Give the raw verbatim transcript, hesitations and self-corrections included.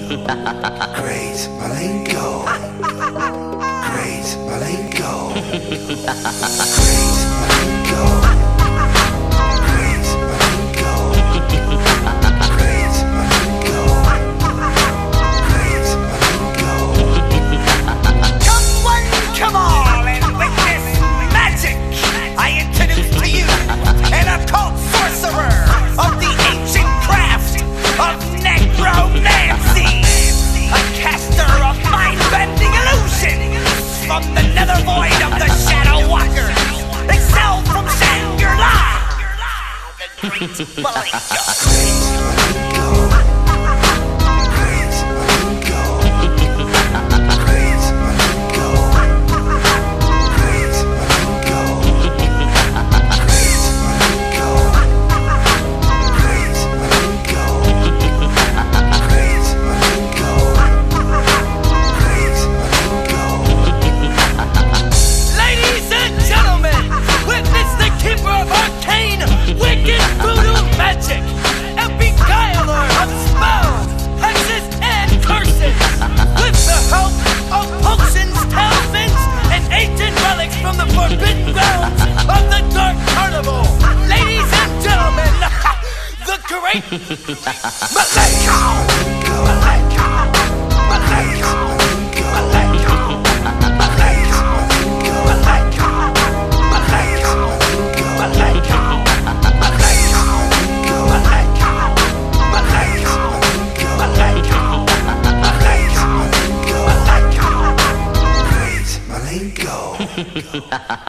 Great Malenko. Great Malenko. Great Malenko. Great Malenko. Great Malenko. Great Malenko. Come one, come all, and witness magic. I introduce to you an occult sorcerer of the ancient craft of necromancy, a caster of mind-bending illusions from the nether void of the Shadow Walkers, excelled from Shangri-La, the Great Malenko. Forbidden grounds of the Dark Carnival. Ladies and gentlemen, the Great Malenko.